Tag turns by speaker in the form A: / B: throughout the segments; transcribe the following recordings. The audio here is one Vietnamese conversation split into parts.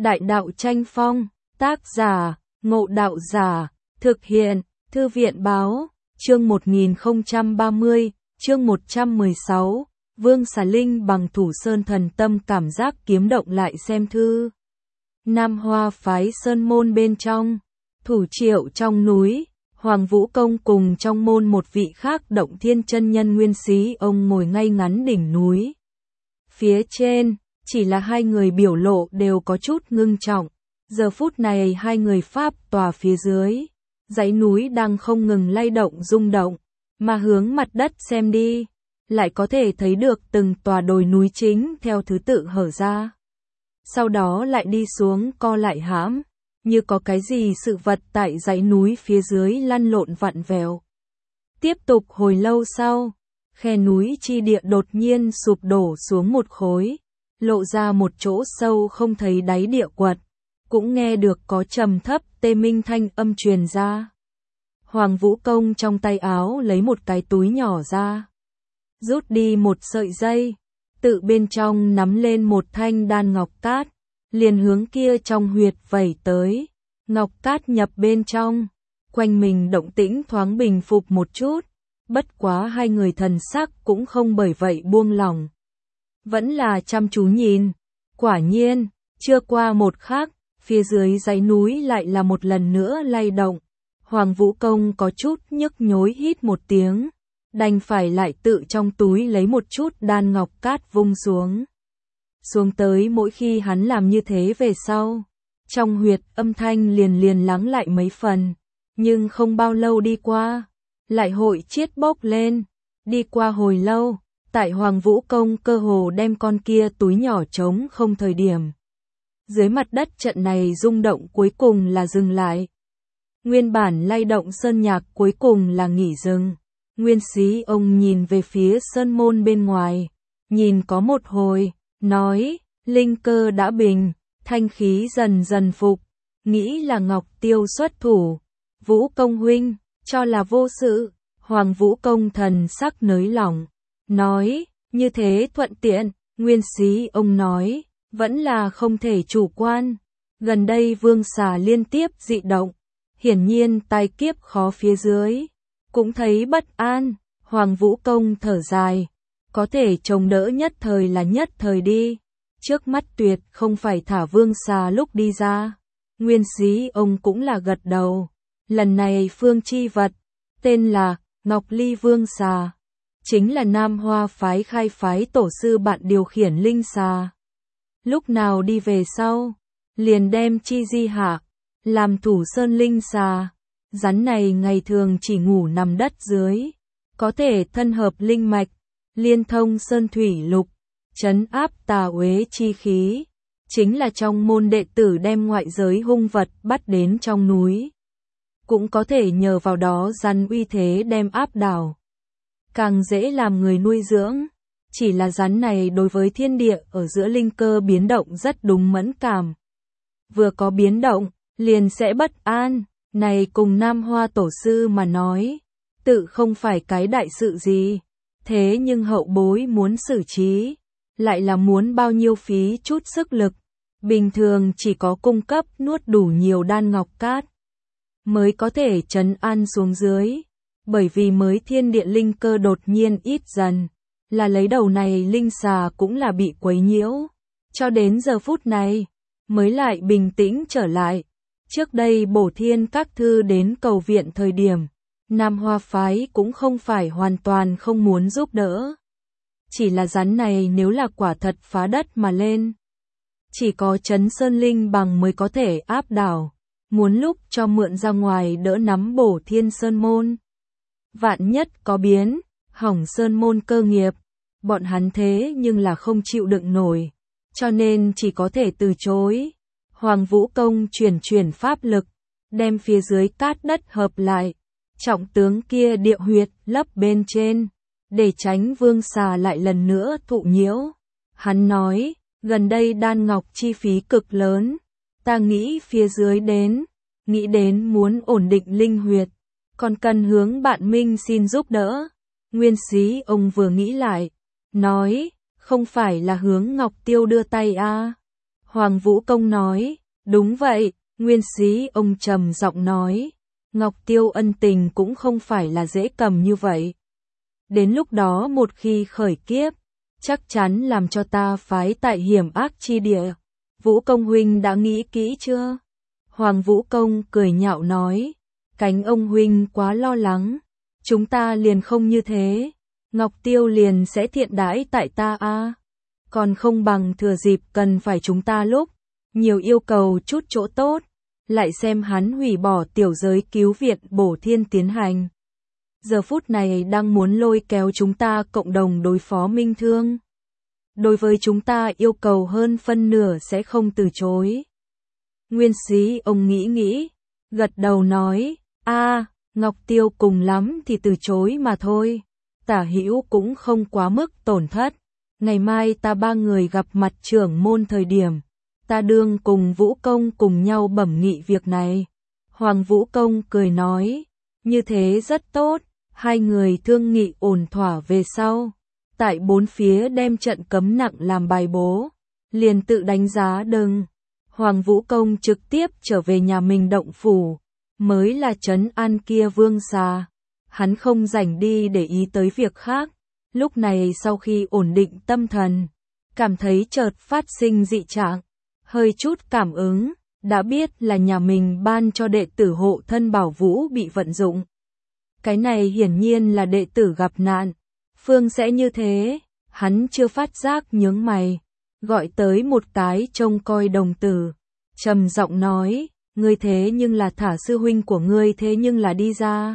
A: Đại đạo tranh phong, tác giả, Ngộ Đạo Giả, thực hiện, Thư viện báo, chương 1030, chương 116, Vương Xà Linh bằng Thủ Sơn Thần Tâm cảm giác kiếm động lại xem thư. Nam Hoa phái sơn môn bên trong, Thủ Triệu trong núi, Hoàng Vũ Công cùng trong môn một vị khác Động Thiên chân nhân Nguyên Xí ông ngồi ngay ngắn đỉnh núi. Phía trên, chỉ là hai người biểu lộ đều có chút ngưng trọng. Giờ phút này hai người pháp tòa phía dưới, dãy núi đang không ngừng lay động rung động, mà hướng mặt đất xem đi, lại có thể thấy được từng tòa đồi núi chính theo thứ tự hở ra. Sau đó lại đi xuống co lại hãm, như có cái gì sự vật tại dãy núi phía dưới lăn lộn vặn vẹo. Tiếp tục hồi lâu sau, khe núi chi địa đột nhiên sụp đổ xuống một khối, lộ ra một chỗ sâu không thấy đáy địa quật, cũng nghe được có trầm thấp tê minh thanh âm truyền ra. Hoàng Vũ Công trong tay áo lấy một cái túi nhỏ ra, rút đi một sợi dây, tự bên trong nắm lên một thanh đan ngọc cát, liền hướng kia trong huyệt vẩy tới. Ngọc cát nhập bên trong, quanh mình động tĩnh thoáng bình phục một chút, bất quá hai người thần sắc cũng không bởi vậy buông lỏng. Vẫn là chăm chú nhìn, quả nhiên, chưa qua một khắc, phía dưới dãy núi lại là một lần nữa lay động. Hoàng Vũ Công có chút nhức nhối hít một tiếng, đành phải lại tự trong túi lấy một chút đan ngọc cát vung xuống. Xuống tới mỗi khi hắn làm như thế về sau, trong huyệt âm thanh liền lắng lại mấy phần, nhưng không bao lâu đi qua, lại hội chiết bốc lên. Đi qua hồi lâu, tại Hoàng Vũ Công cơ hồ đem con kia túi nhỏ trống không thời điểm. Dưới mặt đất trận này rung động cuối cùng là dừng lại. Nguyên bản lay động sơn nhạc cuối cùng là nghỉ dừng. Nguyên Xí ông nhìn về phía sơn môn bên ngoài, nhìn có một hồi, nói, linh cơ đã bình, thanh khí dần dần phục, nghĩ là Ngọc Tiêu xuất thủ. Vũ Công huynh, cho là vô sự. Hoàng Vũ Công thần sắc nới lỏng, nói, như thế thuận tiện. Nguyên Xí ông nói, vẫn là không thể chủ quan. Gần đây Vương Xà liên tiếp dị động, hiển nhiên tai kiếp khó phía dưới, cũng thấy bất an. Hoàng Vũ Công thở dài, có thể chống đỡ nhất thời là nhất thời đi, trước mắt tuyệt không phải thả Vương Xà lúc đi ra. Nguyên Xí ông cũng là gật đầu, lần này phương chi vật, tên là Ngọc Ly Vương Xà, chính là Nam Hoa phái khai phái tổ sư bạn điều khiển linh xà. Lúc nào đi về sau, liền đem chi di hạ, làm thủ sơn linh xà. Rắn này ngày thường chỉ ngủ nằm đất dưới, có thể thân hợp linh mạch, liên thông sơn thủy lục, trấn áp tà uế chi khí, chính là trong môn đệ tử đem ngoại giới hung vật bắt đến trong núi. Cũng có thể nhờ vào đó rắn uy thế đem áp đảo, càng dễ làm người nuôi dưỡng. Chỉ là rắn này đối với thiên địa ở giữa linh cơ biến động rất đúng mẫn cảm. Vừa có biến động, liền sẽ bất an. Này cùng Nam Hoa tổ sư mà nói, tự không phải cái đại sự gì. Thế nhưng hậu bối muốn xử trí, lại là muốn bao nhiêu phí chút sức lực. Bình thường chỉ có cung cấp nuốt đủ nhiều đan ngọc cát, mới có thể trấn an xuống dưới. Bởi vì mới thiên địa linh cơ đột nhiên ít dần, là lấy đầu này linh xà cũng là bị quấy nhiễu. Cho đến giờ phút này, mới lại bình tĩnh trở lại. Trước đây Bổ Thiên các thư đến cầu viện thời điểm, Nam Hoa phái cũng không phải hoàn toàn không muốn giúp đỡ. Chỉ là rắn này nếu là quả thật phá đất mà lên, chỉ có Trấn Sơn Linh bằng mới có thể áp đảo. Muốn lúc cho mượn ra ngoài đỡ nắm Bổ Thiên Sơn môn. Vạn nhất có biến, hỏng Sơn môn cơ nghiệp, bọn hắn thế nhưng là không chịu đựng nổi, cho nên chỉ có thể từ chối. Hoàng Vũ Công chuyển pháp lực, đem phía dưới cát đất hợp lại, trọng tướng kia địa huyệt lấp bên trên, để tránh Vương Xà lại lần nữa thụ nhiễu. Hắn nói, gần đây đan ngọc chi phí cực lớn, ta nghĩ phía dưới nghĩ đến muốn ổn định linh huyệt, còn cần hướng bạn Minh xin giúp đỡ. Nguyên Xí ông vừa nghĩ lại, nói, không phải là hướng Ngọc Tiêu đưa tay à. Hoàng Vũ Công nói, đúng vậy, Nguyên Xí ông trầm giọng nói, Ngọc Tiêu ân tình cũng không phải là dễ cầm như vậy. Đến lúc đó một khi khởi kiếp, chắc chắn làm cho ta phái tại hiểm ác chi địa. Vũ Công huynh đã nghĩ kỹ chưa? Hoàng Vũ Công cười nhạo nói, cánh ông huynh quá lo lắng, chúng ta liền không như thế, Ngọc Tiêu liền sẽ thiện đãi tại ta a. Còn không bằng thừa dịp cần phải chúng ta lúc nhiều yêu cầu chút chỗ tốt, lại xem hắn hủy bỏ tiểu giới cứu viện bổ thiên tiến hành. Giờ phút này đang muốn lôi kéo chúng ta cộng đồng đối phó Minh Thương. Đối với chúng ta yêu cầu hơn phân nửa sẽ không từ chối. Nguyên Xí ông nghĩ, gật đầu nói, Ngọc Tiêu cùng lắm thì từ chối mà thôi. Tả Hữu cũng không quá mức tổn thất. Ngày mai ta ba người gặp mặt trưởng môn thời điểm, ta đương cùng Vũ Công cùng nhau bẩm nghị việc này. Hoàng Vũ Công cười nói, như thế rất tốt, hai người thương nghị ổn thỏa về sau. Tại bốn phía đem trận cấm nặng làm bài bố, liền tự đánh giá đừng. Hoàng Vũ Công trực tiếp trở về nhà mình động phủ, mới là trấn an kia vương xà. Hắn không rảnh đi để ý tới việc khác. Lúc này sau khi ổn định tâm thần, cảm thấy chợt phát sinh dị trạng, hơi chút cảm ứng, đã biết là nhà mình ban cho đệ tử hộ thân bảo vũ bị vận dụng. Cái này hiển nhiên là đệ tử gặp nạn, phương sẽ như thế, hắn chưa phát giác nhướng mày, gọi tới một cái trông coi đồng tử, trầm giọng nói, ngươi thế nhưng là thả sư huynh của ngươi thế nhưng là đi ra.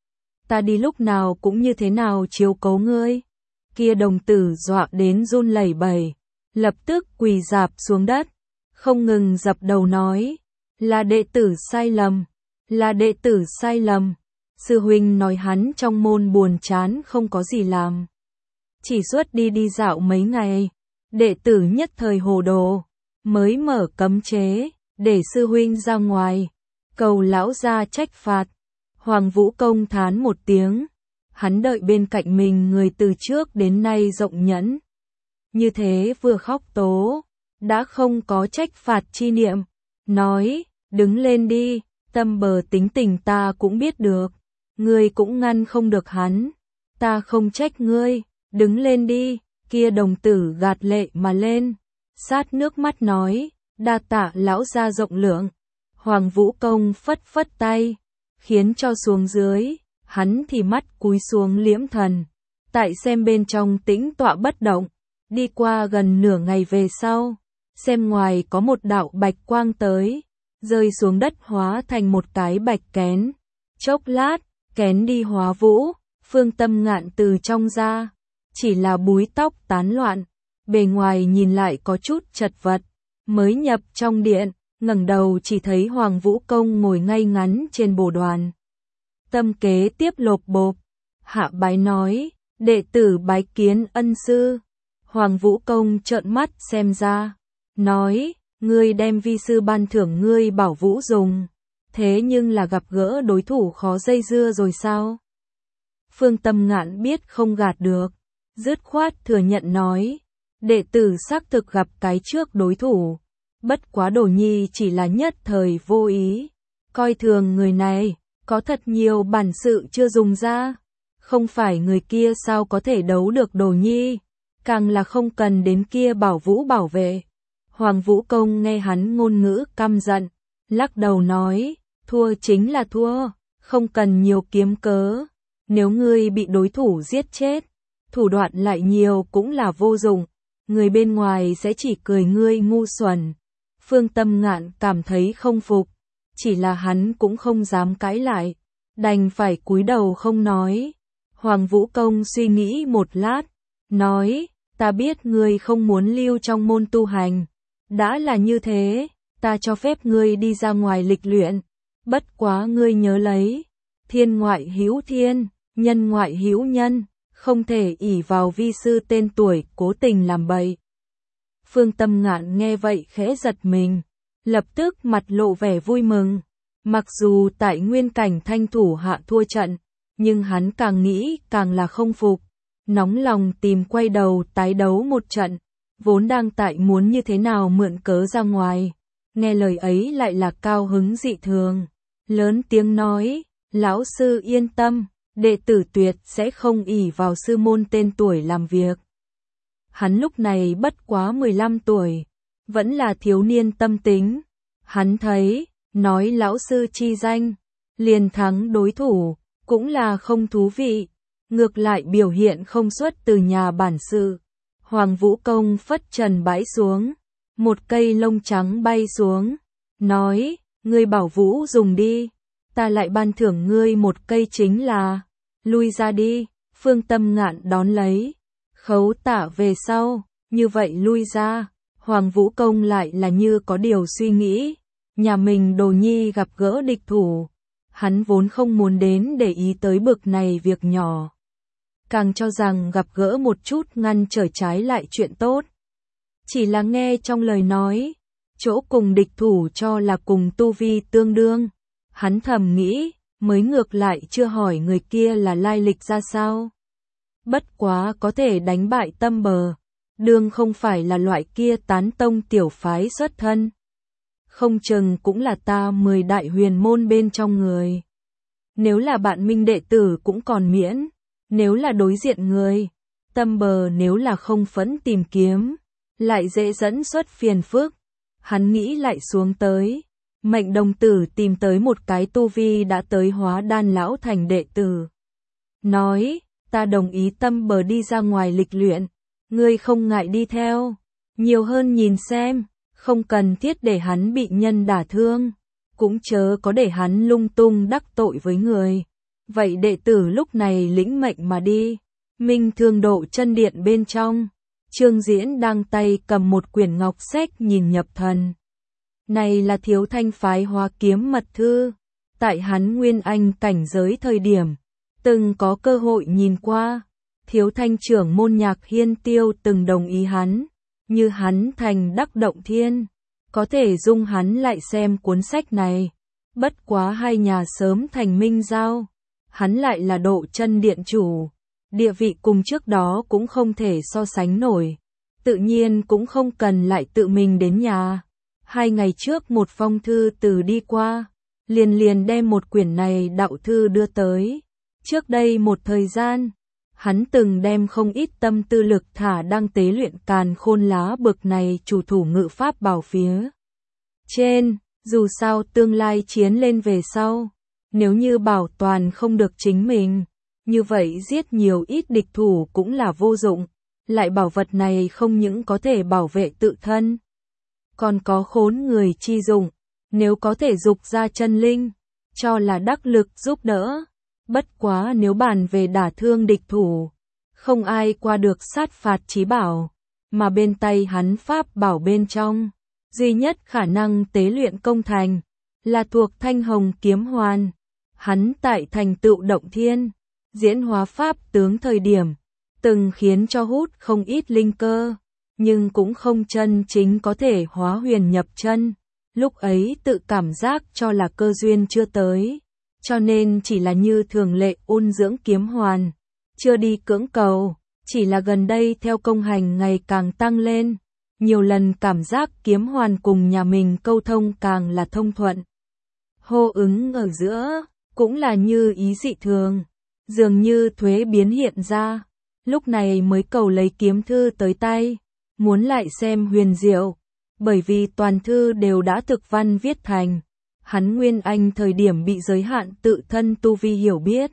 A: Ta đi lúc nào cũng như thế nào chiếu cố ngươi. Kia đồng tử dọa đến run lẩy bẩy, lập tức quỳ rạp xuống đất, không ngừng dập đầu nói, là đệ tử sai lầm, là đệ tử sai lầm. Sư huynh nói hắn trong môn buồn chán không có gì làm, chỉ suốt đi dạo mấy ngày, đệ tử nhất thời hồ đồ, mới mở cấm chế, để sư huynh ra ngoài, cầu lão gia trách phạt. Hoàng Vũ Công thán một tiếng, hắn đợi bên cạnh mình người từ trước đến nay rộng nhẫn. Như thế vừa khóc tố, đã không có trách phạt chi niệm, nói, đứng lên đi, tâm bờ tính tình ta cũng biết được, ngươi cũng ngăn không được hắn, ta không trách ngươi, đứng lên đi, kia đồng tử gạt lệ mà lên, sát nước mắt nói, đa tạ lão gia rộng lượng. Hoàng Vũ Công phất phất tay, khiến cho xuống dưới, hắn thì mắt cúi xuống liễm thần, tại xem bên trong tĩnh tọa bất động, đi qua gần nửa ngày về sau, xem ngoài có một đạo bạch quang tới, rơi xuống đất hóa thành một cái bạch kén, chốc lát, kén đi hóa vũ, Phương Tâm Ngạn từ trong ra, chỉ là búi tóc tán loạn, bề ngoài nhìn lại có chút chật vật, mới nhập trong điện, ngẩng đầu chỉ thấy Hoàng Vũ Công ngồi ngay ngắn trên bồ đoàn. Tâm kế tiếp lộp bộp, hạ bái nói, đệ tử bái kiến ân sư. Hoàng Vũ Công trợn mắt xem ra, nói, ngươi đem vi sư ban thưởng ngươi bảo vũ dùng, thế nhưng là gặp gỡ đối thủ khó dây dưa rồi sao? Phương Tâm Ngạn biết không gạt được, dứt khoát thừa nhận nói, đệ tử xác thực gặp cái trước đối thủ, bất quá Đồ Nhi chỉ là nhất thời vô ý, coi thường người này, có thật nhiều bản sự chưa dùng ra, không phải người kia sao có thể đấu được Đồ Nhi, càng là không cần đến kia bảo vũ bảo vệ. Hoàng Vũ Công nghe hắn ngôn ngữ căm giận, lắc đầu nói, thua chính là thua, không cần nhiều kiếm cớ, nếu ngươi bị đối thủ giết chết, thủ đoạn lại nhiều cũng là vô dụng, người bên ngoài sẽ chỉ cười ngươi ngu xuẩn. Phương Tâm Ngạn cảm thấy không phục, chỉ là hắn cũng không dám cãi lại, đành phải cúi đầu không nói. Hoàng Vũ Công suy nghĩ một lát, nói, ta biết ngươi không muốn lưu trong môn tu hành, đã là như thế, ta cho phép ngươi đi ra ngoài lịch luyện, bất quá ngươi nhớ lấy, thiên ngoại hữu thiên, nhân ngoại hữu nhân, không thể ỷ vào vi sư tên tuổi cố tình làm bậy. Phương Tâm Ngạn nghe vậy khẽ giật mình, lập tức mặt lộ vẻ vui mừng. Mặc dù tại nguyên cảnh thanh thủ hạ thua trận, nhưng hắn càng nghĩ càng là không phục, nóng lòng tìm quay đầu tái đấu một trận. vốn đang tại muốn như thế nào mượn cớ ra ngoài. Nghe lời ấy lại là cao hứng dị thường, lớn tiếng nói, lão sư yên tâm, đệ tử tuyệt sẽ không ỷ vào sư môn tên tuổi làm việc. Hắn lúc này bất quá 15 tuổi, vẫn là thiếu niên tâm tính. Hắn thấy, nói lão sư chi danh, liền thắng đối thủ, cũng là không thú vị. Ngược lại biểu hiện không xuất từ nhà bản sự. Hoàng Vũ Công phất trần bãi xuống, một cây lông trắng bay xuống, nói, ngươi bảo Vũ dùng đi, ta lại ban thưởng ngươi một cây chính là, lui ra đi. Phương Tâm Ngạn đón lấy, khấu tạ về sau, như vậy lui ra. Hoàng Vũ Công lại là như có điều suy nghĩ, nhà mình đồ nhi gặp gỡ địch thủ, hắn vốn không muốn đến để ý tới bực này việc nhỏ, càng cho rằng gặp gỡ một chút ngăn trở trái lại chuyện tốt. Chỉ là nghe trong lời nói, chỗ cùng địch thủ cho là cùng tu vi tương đương, hắn thầm nghĩ, mới ngược lại chưa hỏi người kia là lai lịch ra sao. Bất quá có thể đánh bại Tâm Bờ, đương không phải là loại kia tán tông tiểu phái xuất thân. Không chừng cũng là ta 10 đại huyền môn bên trong người. Nếu là bạn minh đệ tử cũng còn miễn, nếu là đối diện người, Tâm Bờ nếu là không phẫn tìm kiếm, lại dễ dẫn xuất phiền phức. Hắn nghĩ lại xuống tới, Mệnh đồng tử tìm tới một cái tu vi đã tới hóa đan lão thành đệ tử. Nói, ta đồng ý Tâm Bờ đi ra ngoài lịch luyện, ngươi không ngại đi theo, nhiều hơn nhìn xem, không cần thiết để hắn bị nhân đả thương, cũng chớ có để hắn lung tung đắc tội với người. Vậy đệ tử lúc này lĩnh mệnh mà đi. Minh Thương Độ chân điện bên trong, Trương Diễn đang tay cầm một quyển ngọc sách nhìn nhập thần. Này là Thiếu Thanh phái Hóa Kiếm mật thư, tại hắn nguyên anh cảnh giới thời điểm, từng có cơ hội nhìn qua. Thiếu Thanh trưởng môn Nhạc Hiên Tiêu từng đồng ý hắn, như hắn thành đắc động thiên, có thể dung hắn lại xem cuốn sách này. Bất quá hai nhà sớm thành minh giao, hắn lại là Độ chân điện chủ, địa vị cùng trước đó cũng không thể so sánh nổi, tự nhiên cũng không cần lại tự mình đến nhà. 2 ngày trước một phong thư từ đi qua, liền đem một quyển này đạo thư đưa tới. Trước đây một thời gian, hắn từng đem không ít tâm tư lực thả đang tế luyện Càn Khôn lá bực này chủ thủ ngự pháp bảo phía trên, dù sao tương lai chiến lên về sau, nếu như bảo toàn không được chính mình, như vậy giết nhiều ít địch thủ cũng là vô dụng, lại bảo vật này không những có thể bảo vệ tự thân, còn có khốn người chi dụng, nếu có thể dục ra chân linh, cho là đắc lực giúp đỡ. Bất quá nếu bàn về đả thương địch thủ, không ai qua được sát phạt chí bảo, mà bên tay hắn pháp bảo bên trong, duy nhất khả năng tế luyện công thành, là thuộc Thanh Hồng Kiếm Hoàn. Hắn tại thành tựu động thiên, diễn hóa pháp tướng thời điểm, từng khiến cho hút không ít linh cơ, nhưng cũng không chân chính có thể hóa huyền nhập chân. Lúc ấy tự cảm giác cho là cơ duyên chưa tới, cho nên chỉ là như thường lệ ôn dưỡng kiếm hoàn, chưa đi cưỡng cầu, chỉ là gần đây theo công hành ngày càng tăng lên, nhiều lần cảm giác kiếm hoàn cùng nhà mình câu thông càng là thông thuận. Hô ứng ở giữa, cũng là như ý dị thường, dường như thuế biến hiện ra, lúc này mới cầu lấy kiếm thư tới tay, muốn lại xem huyền diệu, bởi vì toàn thư đều đã thực văn viết thành. Hắn nguyên anh thời điểm bị giới hạn tự thân tu vi hiểu biết,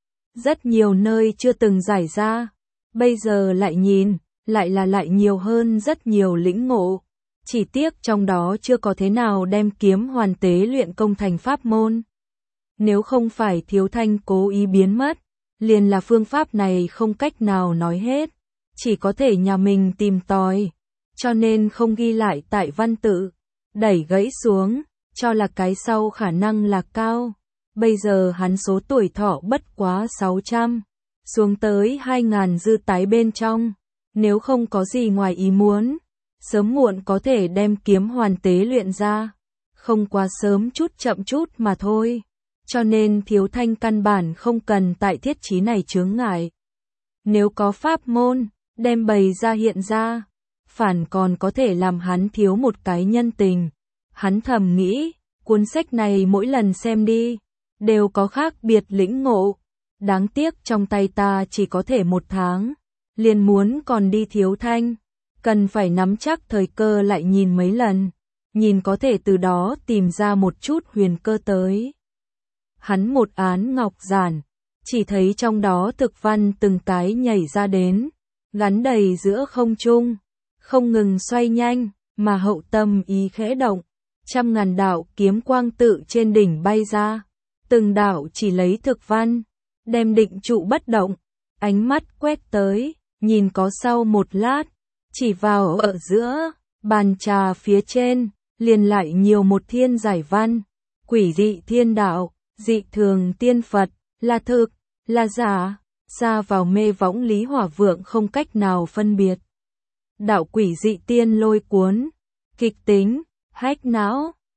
A: rất nhiều nơi chưa từng giải ra, bây giờ lại nhìn, lại nhiều hơn rất nhiều lĩnh ngộ, chỉ tiếc trong đó chưa có thế nào đem kiếm hoàn tế luyện công thành pháp môn. Nếu không phải Thiếu Thanh cố ý biến mất, liền là phương pháp này không cách nào nói hết, chỉ có thể nhà mình tìm tòi, cho nên không ghi lại tại văn tự, đẩy gãy xuống, cho là cái sau khả năng là cao. Bây giờ hắn số tuổi thọ bất quá 600, xuống tới 2000 dư tái bên trong, nếu không có gì ngoài ý muốn, sớm muộn có thể đem kiếm hoàn tế luyện ra, không quá sớm chút chậm chút mà thôi. Cho nên Thiếu Thanh căn bản không cần tại thiết chí này chướng ngại. Nếu có pháp môn, đem bày ra hiện ra, phản còn có thể làm hắn thiếu một cái nhân tình. Hắn thầm nghĩ, cuốn sách này mỗi lần xem đi, đều có khác biệt lĩnh ngộ. Đáng tiếc trong tay ta chỉ có thể 1 tháng, liền muốn còn đi thiếu thanh. Cần phải nắm chắc thời cơ lại nhìn mấy lần, nhìn có thể từ đó tìm ra một chút huyền cơ tới. Hắn một án ngọc giản, chỉ thấy trong đó thực văn từng cái nhảy ra đến, gắn đầy giữa không trung, không ngừng xoay nhanh, mà hậu tâm ý khẽ động, trăm ngàn đạo kiếm quang tự trên đỉnh bay ra, từng đạo chỉ lấy thực văn, đem định trụ bất động, ánh mắt quét tới, nhìn có sau một lát, chỉ vào ở giữa, bàn trà phía trên, liền lại nhiều một thiên giải văn, quỷ dị thiên đạo, dị thường tiên Phật, là thực, là giả, ra vào mê võng Lý Hỏa Vượng không cách nào phân biệt. Đạo quỷ dị tiên lôi cuốn, kịch tính, hách não,